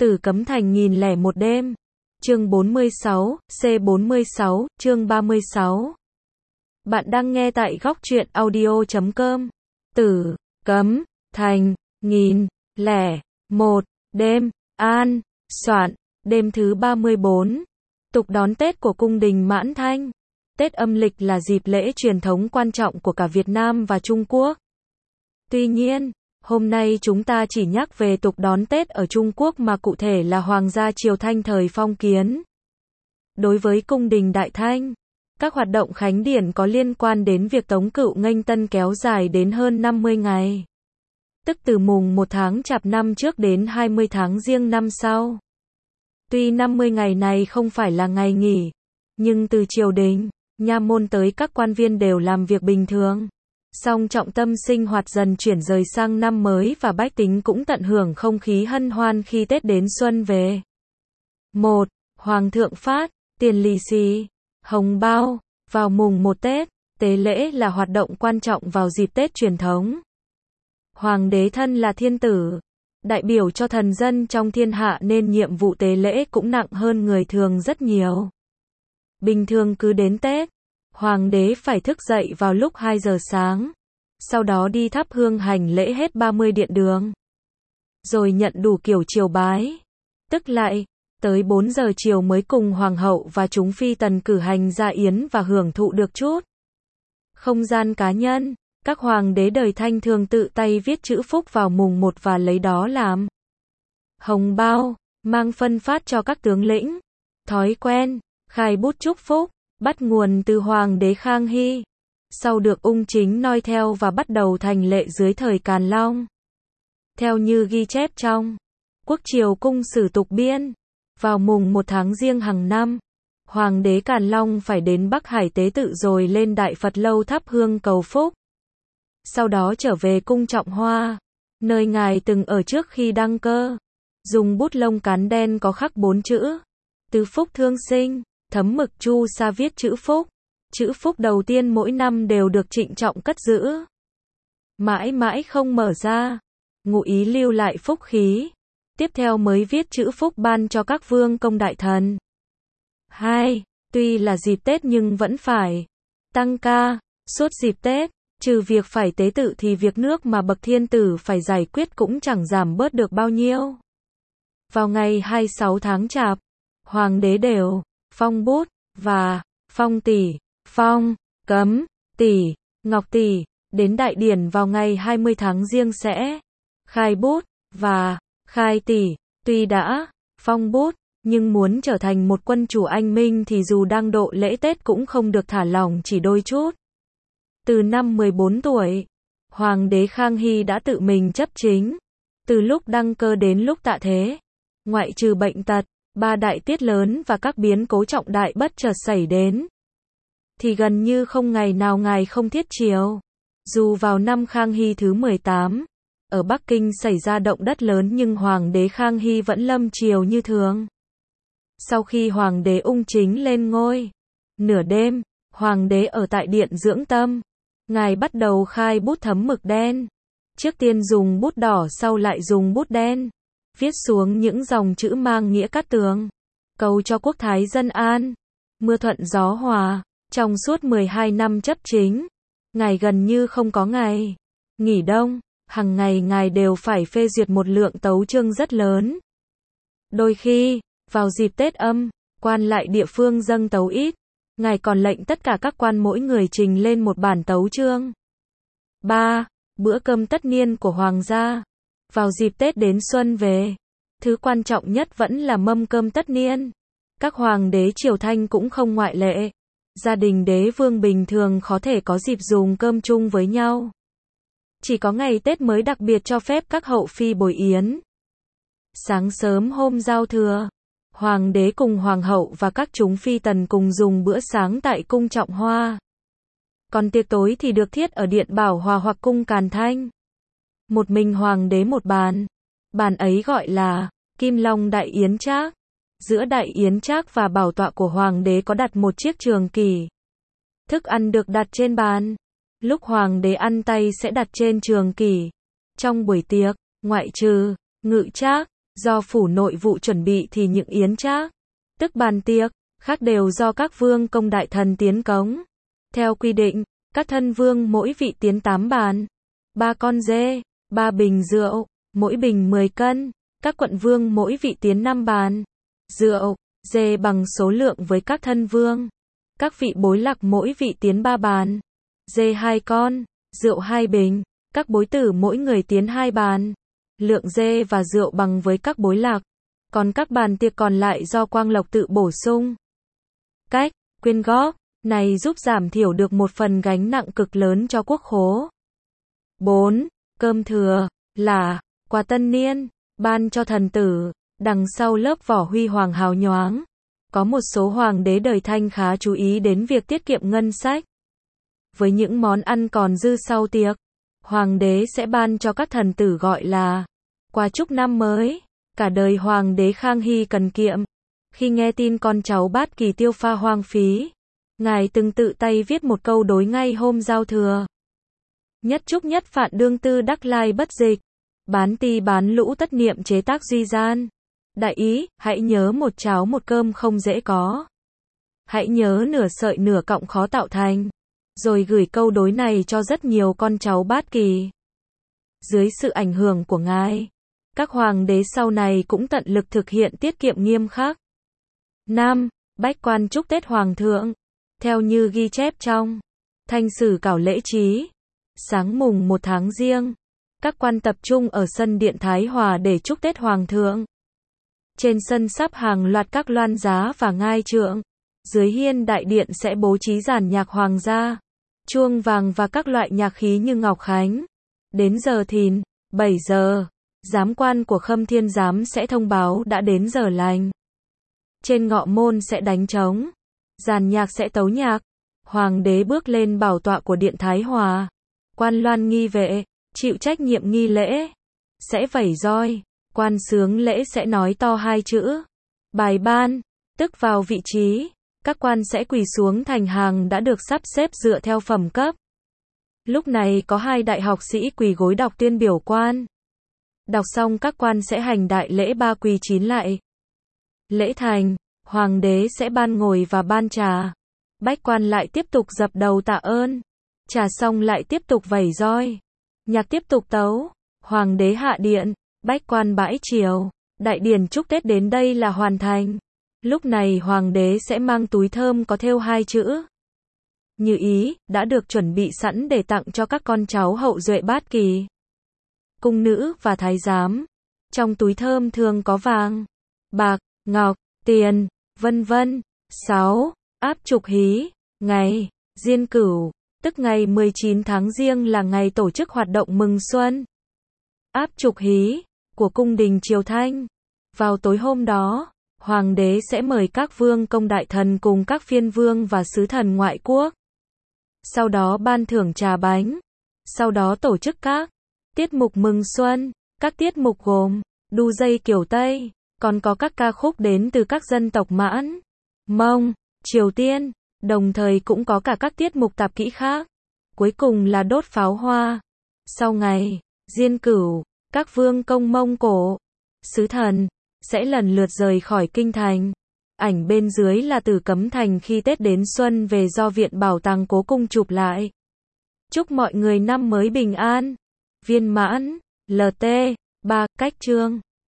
Tử Cấm Thành 1001 đêm. Chương 46, C46, chương 36. Bạn đang nghe tại góc truyện audio.com. Tử Cấm Thành 1001 đêm. An Soạn. Đêm thứ 34. Tục đón Tết của cung đình Mãn Thanh. Tết âm lịch là dịp lễ truyền thống quan trọng của cả Việt Nam và Trung Quốc. Tuy nhiên, hôm nay chúng ta chỉ nhắc về tục đón Tết ở Trung Quốc mà cụ thể là Hoàng gia Triều Thanh thời phong kiến. Đối với cung đình Đại Thanh, các hoạt động khánh điển có liên quan đến việc Tống Cựu nghênh tân kéo dài đến hơn 50 ngày. Tức từ mùng 1 tháng Chạp năm trước đến 20 tháng Giêng năm sau. Tuy 50 ngày này không phải là ngày nghỉ, nhưng từ triều đình, nha môn tới các quan viên đều làm việc bình thường. Song trọng tâm sinh hoạt dần chuyển rời sang năm mới và bách tính cũng tận hưởng không khí hân hoan khi Tết đến xuân về. 1. Hoàng thượng phát tiền lì xì, hồng bao vào mùng 1 Tết. Tế lễ là hoạt động quan trọng vào dịp Tết truyền thống. Hoàng đế thân là thiên tử, đại biểu cho thần dân trong thiên hạ nên nhiệm vụ tế lễ cũng nặng hơn người thường rất nhiều. Bình thường cứ đến Tết, Hoàng đế phải thức dậy vào lúc 2 giờ sáng, sau đó đi thắp hương hành lễ hết 30 điện đường. Rồi nhận đủ kiểu triều bái, tức lại, tới 4 giờ chiều mới cùng Hoàng hậu và chúng phi tần cử hành gia yến và hưởng thụ được chút không gian cá nhân. Các hoàng đế đời Thanh thường tự tay viết chữ phúc vào mùng 1 và lấy đó làm hồng bao, mang phân phát cho các tướng lĩnh. Thói quen khai bút chúc phúc bắt nguồn từ Hoàng đế Khang Hy, sau được Ung Chính noi theo và bắt đầu thành lệ dưới thời Càn Long. Theo như ghi chép trong Quốc Triều Cung Sử Tục Biên, vào mùng 1 tháng Giêng hàng năm, Hoàng đế Càn Long phải đến Bắc Hải tế tự rồi lên Đại Phật Lâu thắp hương cầu phúc. Sau đó trở về cung Trọng Hoa, nơi ngài từng ở trước khi đăng cơ, dùng bút lông cán đen có khắc 4 chữ: Tứ Phúc Thương Sinh, thấm mực chu sa viết chữ phúc. Chữ phúc đầu tiên mỗi năm đều được trịnh trọng cất giữ, mãi mãi không mở ra, ngụ ý lưu lại phúc khí. Tiếp theo mới viết chữ phúc ban cho các vương công đại thần. 2. Tuy là dịp Tết nhưng vẫn phải tăng ca. Suốt dịp Tết, trừ việc phải tế tự thì việc nước mà bậc thiên tử phải giải quyết cũng chẳng giảm bớt được bao nhiêu. Vào ngày 26 tháng Chạp, Hoàng đế đều phong bút và phong tỷ, phong, cấm, tỷ, ngọc tỷ. Đến đại điển vào ngày 20 tháng Giêng sẽ khai bút và khai tỷ. Tuy đã phong bút, nhưng muốn trở thành một quân chủ anh minh thì dù đang độ lễ Tết cũng không được thả lỏng chỉ đôi chút. Từ năm 14 tuổi, Hoàng đế Khang Hy đã tự mình chấp chính. Từ lúc đăng cơ đến lúc tạ thế, ngoại trừ bệnh tật, 3 đại tiết lớn và các biến cố trọng đại bất chợt xảy đến, thì gần như không ngày nào ngài không thiết triều. Dù vào năm Khang Hy thứ 18, ở Bắc Kinh xảy ra động đất lớn nhưng Hoàng đế Khang Hy vẫn lâm triều như thường. Sau khi Hoàng đế Ung Chính lên ngôi, nửa đêm, Hoàng đế ở tại điện dưỡng tâm. Ngài bắt đầu khai bút thấm mực đen. Trước tiên dùng bút đỏ sau lại dùng bút đen. Viết xuống những dòng chữ mang nghĩa cát tường. Cầu cho quốc thái dân an, mưa thuận gió hòa. Trong suốt 12 năm chấp chính, ngài gần như không có ngày nghỉ đông. Hàng ngày ngài đều phải phê duyệt một lượng tấu chương rất lớn. Đôi khi, vào dịp Tết âm, quan lại địa phương dâng tấu ít, ngài còn lệnh tất cả các quan mỗi người trình lên một bản tấu chương. 3. Bữa cơm tất niên của Hoàng gia. Vào dịp Tết đến xuân về, thứ quan trọng nhất vẫn là mâm cơm tất niên. Các hoàng đế Triều Thanh cũng không ngoại lệ. Gia đình đế vương bình thường khó thể có dịp dùng cơm chung với nhau. Chỉ có ngày Tết mới đặc biệt cho phép các hậu phi bồi yến. Sáng sớm hôm giao thừa, Hoàng đế cùng Hoàng hậu và các chúng phi tần cùng dùng bữa sáng tại cung Trọng Hoa. Còn tiệc tối thì được thiết ở điện Bảo Hòa hoặc cung Càn Thanh. Một mình Hoàng đế một bàn. Bàn ấy gọi là Kim Long Đại Yến Trác. Giữa Đại Yến Trác và bảo tọa của Hoàng đế có đặt một chiếc trường kỷ. Thức ăn được đặt trên bàn. Lúc Hoàng đế ăn tay sẽ đặt trên trường kỷ. Trong buổi tiệc, ngoại trừ Ngự Trác, do phủ nội vụ chuẩn bị thì những yến trác, tức bàn tiệc, khác đều do các vương công đại thần tiến cống. Theo quy định, các thân vương mỗi vị tiến 8 bàn, 3 con dê, 3 bình rượu, mỗi bình 10 cân, các quận vương mỗi vị tiến 5 bàn, rượu, dê bằng số lượng với các thân vương. Các vị bối lạc mỗi vị tiến 3 bàn, dê 2 con, rượu 2 bình, các bối tử mỗi người tiến 2 bàn, lượng dê và rượu bằng với các bối lạc, còn các bàn tiệc còn lại do Quang Lộc tự bổ sung. Cách quyên góp này giúp giảm thiểu được một phần gánh nặng cực lớn cho quốc khố. 4. Cơm thừa là quà tân niên, ban cho thần tử. Đằng sau lớp vỏ huy hoàng hào nhoáng, có một số hoàng đế đời Thanh khá chú ý đến việc tiết kiệm ngân sách. Với những món ăn còn dư sau tiệc, hoàng đế sẽ ban cho các thần tử gọi là quà chúc năm mới. Cả đời hoàng đế Khang Hy cần kiệm. Khi nghe tin con cháu Bát Kỳ tiêu pha hoang phí, ngài từng tự tay viết một câu đối ngay hôm giao thừa. Nhất chúc nhất phạn đương tư đắc lai bất dịch, bán ti bán lũ tất niệm chế tác duy gian. Đại ý, hãy nhớ một cháo một cơm không dễ có. Hãy nhớ nửa sợi nửa cọng khó tạo thành. Rồi gửi câu đối này cho rất nhiều con cháu Bát Kỳ. Dưới sự ảnh hưởng của ngài, các hoàng đế sau này cũng tận lực thực hiện tiết kiệm nghiêm khắc. 5. Bách quan chúc Tết Hoàng thượng. Theo như ghi chép trong Thanh Sử Cảo Lễ Trí, sáng mùng 1 tháng Giêng, các quan tập trung ở sân điện Thái Hòa để chúc Tết Hoàng thượng. Trên sân sắp hàng loạt các loan giá và ngai trượng. Dưới hiên đại điện sẽ bố trí dàn nhạc hoàng gia, chuông vàng và các loại nhạc khí như ngọc khánh. Đến giờ thìn, 7 giờ, giám quan của Khâm Thiên Giám sẽ thông báo đã đến giờ lành. Trên ngọ môn sẽ đánh trống, dàn nhạc sẽ tấu nhạc. Hoàng đế bước lên bảo tọa của điện Thái Hòa. Quan loan nghi vệ, chịu trách nhiệm nghi lễ, sẽ vẩy roi. Quan sướng lễ sẽ nói to 2 chữ bài ban, tức vào vị trí. Các quan sẽ quỳ xuống thành hàng đã được sắp xếp dựa theo phẩm cấp. Lúc này có 2 đại học sĩ quỳ gối đọc tuyên biểu quan. Đọc xong các quan sẽ hành đại lễ 3 quỳ 9 lại. Lễ thành, hoàng đế sẽ ban ngồi và ban trà. Bách quan lại tiếp tục dập đầu tạ ơn. Trà xong lại tiếp tục vẩy roi. Nhạc tiếp tục tấu. Hoàng đế hạ điện, bách quan bãi triều. Đại điển chúc Tết đến đây là hoàn thành. Lúc này hoàng đế sẽ mang túi thơm có thêu 2 chữ Như Ý, đã được chuẩn bị sẵn để tặng cho các con cháu hậu duệ Bát Kỳ, cung nữ và thái giám. Trong túi thơm thường có vàng, bạc, ngọc, tiền, vân vân. 6. Áp trục hí. Ngày Diên Cửu, tức ngày 19 tháng Giêng là ngày tổ chức hoạt động mừng xuân. Áp trục hí của cung đình triều Thanh. Vào tối hôm đó, hoàng đế sẽ mời các vương công đại thần cùng các phiên vương và sứ thần ngoại quốc. Sau đó ban thưởng trà bánh. Sau đó tổ chức các tiết mục mừng xuân. Các tiết mục gồm đu dây kiểu Tây, còn có các ca khúc đến từ các dân tộc Mãn, Mông, Triều Tiên, đồng thời cũng có cả các tiết mục tạp kỹ khác. Cuối cùng là đốt pháo hoa. Sau ngày Diên Cửu, các vương công Mông Cổ, sứ thần sẽ lần lượt rời khỏi kinh thành. Ảnh bên dưới là từ Cấm Thành khi Tết đến xuân về do Viện Bảo tàng Cố Cung chụp lại. Chúc mọi người năm mới bình an, viên mãn. LT 3. Cách chương